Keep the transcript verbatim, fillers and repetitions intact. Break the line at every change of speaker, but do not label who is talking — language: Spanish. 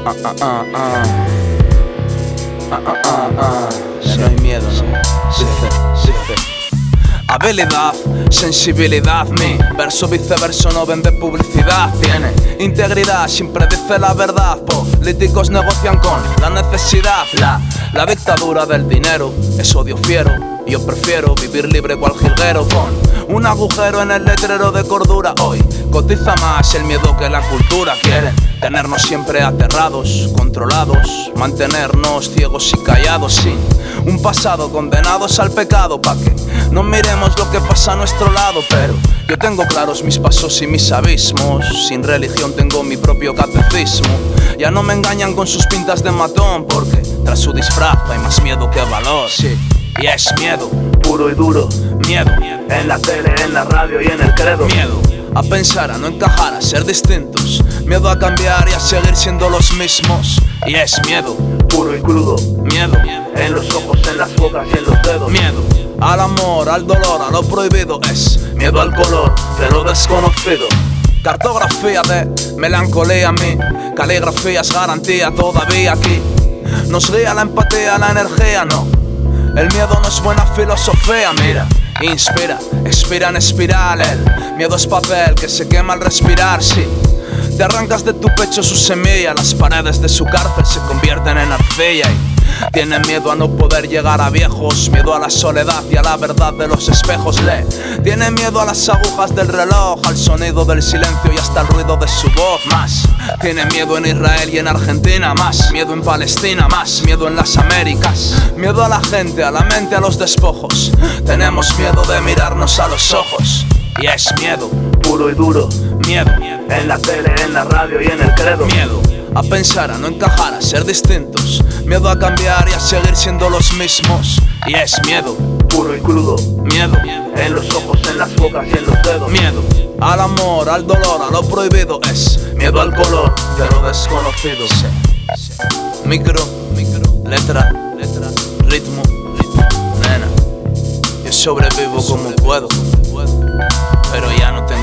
Ah, ah, ah, ah. Ah, ah, ah, ah. Ya no hay miedo, ¿no? Dice, dice. Habilidad, sensibilidad, mi verso viceverso no vende publicidad. Tiene integridad, siempre dice la verdad. Políticos negocian con la necesidad. La, la dictadura del dinero es odio fiero. Yo prefiero vivir libre cual jilguero, con un agujero en el letrero de cordura. Hoy cotiza más el miedo que la cultura. Quieren tenernos siempre aterrados, controlados, mantenernos ciegos y callados, sin un pasado, condenados al pecado, pa' que no miremos lo que pasa a nuestro lado. Pero yo tengo claros mis pasos y mis abismos. Sin religión tengo mi propio catecismo. Ya no me engañan con sus pintas de matón, porque tras su disfraz hay más miedo que valor. Sí. Y es miedo, puro y duro, miedo, en la tele, en la radio y en el credo. Miedo a pensar, a no encajar, a ser distintos. Miedo a cambiar y a seguir siendo los mismos. Y es miedo, puro y crudo, miedo, en los ojos, en las bocas y en los dedos. Miedo al amor, al dolor, a lo prohibido. Es miedo al color de lo desconocido. Cartografía de melancolía, mi caligrafía es garantía todavía aquí. Nos guía la empatía, la energía, no. El miedo no es buena filosofía, mira. Inspira, expira en espiral. El miedo es papel que se quema al respirar, sí. Te arrancas de tu pecho su semilla. Las paredes de su cárcel se convierten en arcilla. Y tienen miedo a no poder llegar a viejos. Miedo a la soledad y a la verdad de los espejos. Le tienen miedo a las agujas del reloj, al sonido del silencio y hasta el ruido de su voz. Más tienen miedo en Israel y en Argentina. Más miedo en Palestina. Más miedo en las Américas. Miedo a la gente, a la mente, a los despojos. Tenemos miedo de mirarnos a los ojos. Y es miedo, puro y duro, miedo, en la tele, en la radio y en el credo. Miedo a pensar, a no encajar, a ser distintos. Miedo a cambiar y a seguir siendo los mismos. Y es miedo, puro y crudo, miedo, en los ojos, en las bocas y en los dedos. Miedo al amor, al dolor, a lo prohibido. Es miedo al color de lo desconocido. Micro, micro, letra, letra, ritmo, ritmo, nena. Yo sobrevivo como puedo, pero ya no tengo